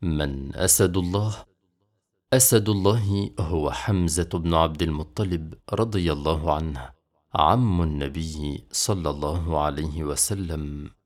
من أسد الله؟ أسد الله هو حمزة بن عبد المطلب رضي الله عنه، عم النبي صلى الله عليه وسلم.